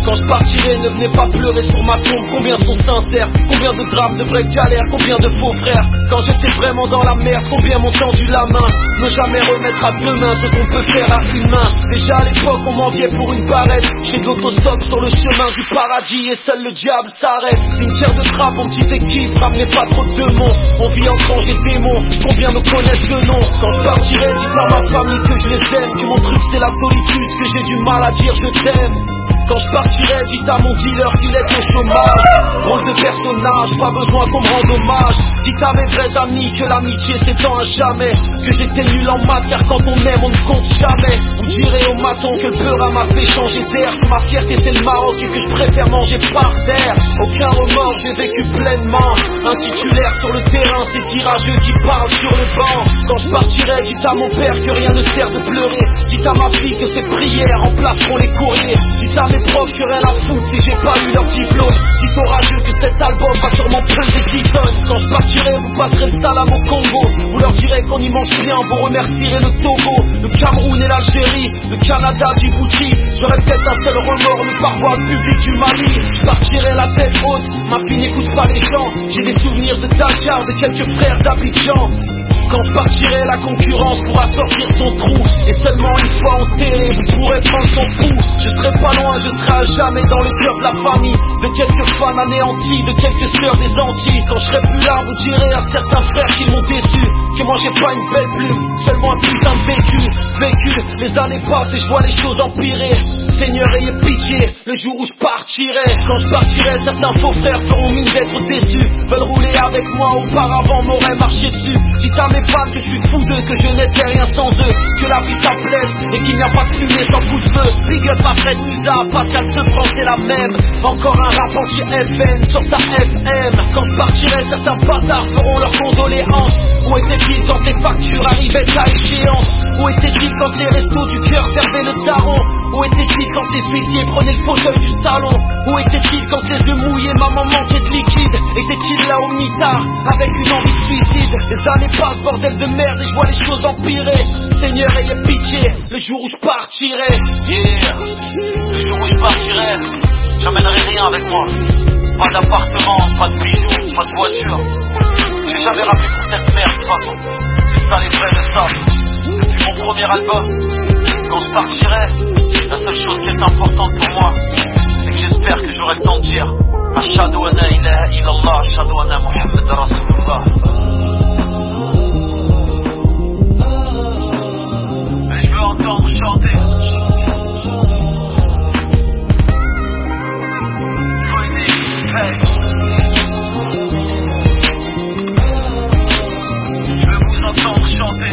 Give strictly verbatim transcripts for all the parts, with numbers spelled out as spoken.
Quand je partirai, ne venez pas pleurer sur ma tombe. Combien sont sincères, combien de drames, de vraies galères, combien de faux frères. Quand j'étais vraiment dans la merde, combien m'ont tendu la main. Ne jamais remettre à deux mains ce qu'on peut faire à une main. Déjà à l'époque on m'enviait pour une barrette. J'fais de l'autostop sur le chemin du paradis et seul le diable s'arrête. Cimetière de trappe en petite équipe, ramenez pas trop de démons. On vit en tranche et démons, combien me connaissent de nom. Quand je partirai, dites à ma famille que je les aime, que mon truc c'est la solitude, que j'ai du mal à dire je t'aime. Quand je partirai, dites à mon dealer qu'il est au chômage. Drôle de personnage, pas besoin qu'on me rende hommage. Dites à mes vrais amis que l'amitié s'étend à jamais, que j'étais nul en maths car quand on aime on ne compte jamais. Vous direz au maton que le peur m'a fait changer d'air, que ma fierté c'est le Maroc et que je préfère manger par terre. Aucun remords, j'ai vécu pleinement. Un titulaire sur le terrain, c'est tirageux qui parle sur le banc. Quand je partirai, dites à mon père que rien ne sert de pleurer. Dites à ma fille que ses prières remplaceront les courriers. Dites à mes profs que rien à foutre si j'ai pas eu leur diplôme. Dites au rageux que cet album va sûrement peser dix tonnes. Quand je partirai, vous passerez le salam au Congo. Vous leur direz qu'on y mange bien, vous remercierez le Togo, le Cameroun et l'Algérie, le Canada, Djibouti. J'aurais peut-être un seul remords, ne pas voir le public du Mali. Je partirai la tête haute, ma fille n'écoute pas les gens. J'ai des souvenirs de Dakar, de quelques frères d'Abidjan. Quand je partirai, la concurrence pourra sortir son trou. Et seulement une fois enterré, vous pourrez prendre son pouls. Je serai pas loin, je serai à jamais dans le cœur de la famille, de quelques fans anéantis, de quelques sœurs des Antilles. Quand je serai plus là, vous direz à certains frères qui m'ont déçu que moi j'ai pas une belle plume, seulement un putain de vécu. Vécu, les années passent et je vois les choses empirer. Seigneur, ayez pitié, le jour où je partirai. Quand je partirai, certains faux frères feront mine d'être déçus. Veulent rouler avec moi, auparavant m'auraient marché dessus. Dites à mes fans que je suis fou d'eux, que je n'étais rien sans eux, que la vie ça blesse et qu'il n'y a pas de fumée sans coup de feu. Big up à Fred Musa, Pascal Sevran c'est la même. Encore un rap anti F N sur ta F M. Quand je partirai, certains bâtards feront leurs condoléances. Où était-il quand les factures arrivaient à échéance? Où était-il quand les restos du cœur servaient le daron? Où était-il quand les huissiers prenaient le fauteuil du salon? Où était-il quand les yeux mouillés, maman manquait de liquide? Était-il là au mitard avec une envie de suicide? Les années passent, bordel de merde, et je vois les choses empirer. Seigneur, ayez pitié, le jour où je partirai. Yeah, le jour où je partirai, j'emmènerai rien avec moi. Pas d'appartement, pas de bijoux, pas de voiture. J'ai jamais rappelé pour cette merde de toute façon. C'est ça les vrais le savent. Depuis mon premier album, quand je partirai, la seule chose qui est importante pour moi, c'est que j'espère que j'aurai le temps de dire Ashhadu an la ilaha illallah, Ashhadu anna Muhammad Rasulullah. Mais je veux entendre chanter. Hey. Je veux vous entendre chanter.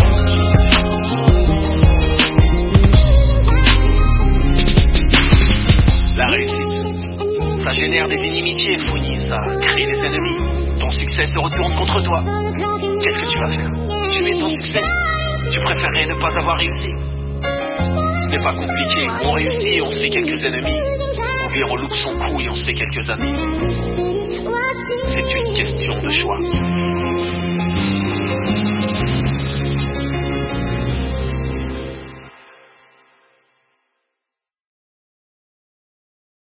La réussite, ça génère des inimitiés, Founi, ça crée des ennemis. Ton succès se retourne contre toi. Qu'est-ce que tu vas faire? Tuer ton succès? Tu préférerais ne pas avoir réussi? Ce n'est pas compliqué, on réussit et on se fait quelques ennemis. Ou bien on loupe son coup et on se fait quelques amis. C'est une question de choix.